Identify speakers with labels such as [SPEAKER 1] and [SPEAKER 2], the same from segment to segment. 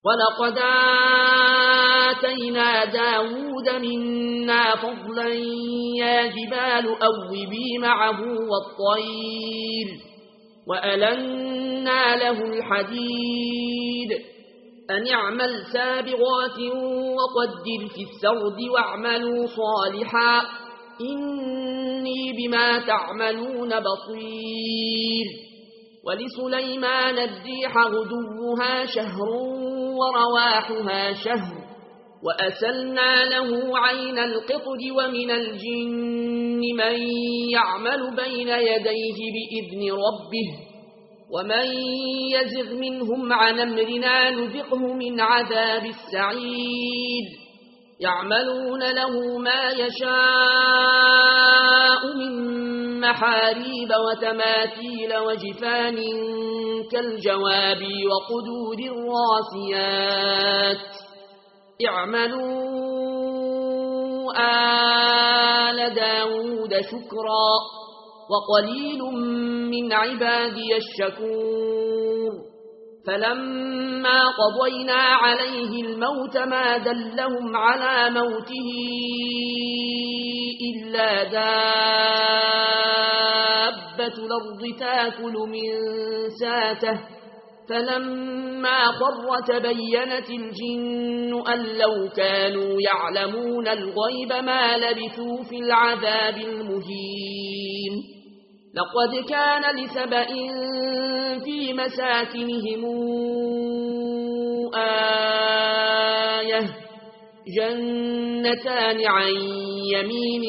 [SPEAKER 1] ولقد آتينا داود منا فضلا يا جبال أوبي معه والطير وألنا له الحديد أن اعمل سابغات وقدر في السرد واعملوا صالحا إني بما تعملون بصير. ولسليمان الريح غدوها شهر ورواحها شهر وأسلنا له عين القطر ومن الجن من يعمل بين يديه بإذن ربه ومن يزغ منهم عن أمرنا نذقه من عذاب السعير. يعملون له ما يشاء من محاريب وتماثيل وجفان كالجواب وقدور الراسيات. اعملوا آل داود شكرا وقليل من عبادي الشكور. فلما قضينا عليه الموت ما دلهم على موته إلا دابة الأرض تاكل من ساته فلما خر تبينت الجن أن لو كانوا يعلمون الغيب ما لبثوا في العذاب المهين. لقد كان لسبأ في مساكنهم آية جنتان عن يمين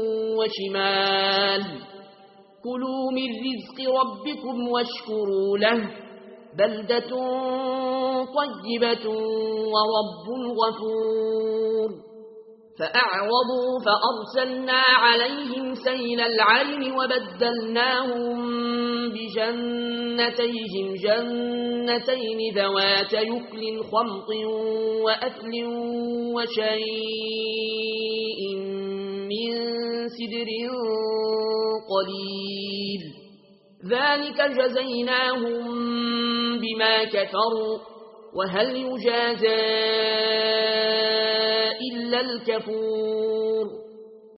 [SPEAKER 1] وشمال كلوا من رزق ربكم واشكروا له بلدة طيبة ورب غفور. فأعرضوا فأرسلنا عليهم سيل العرم وبدلناهم بجنتيهم جنتين ذوات يكل خمط وأثل وشيء من سدر قليل ذلك جزيناهم بما كفروا وهل يجازى إلا الكفور.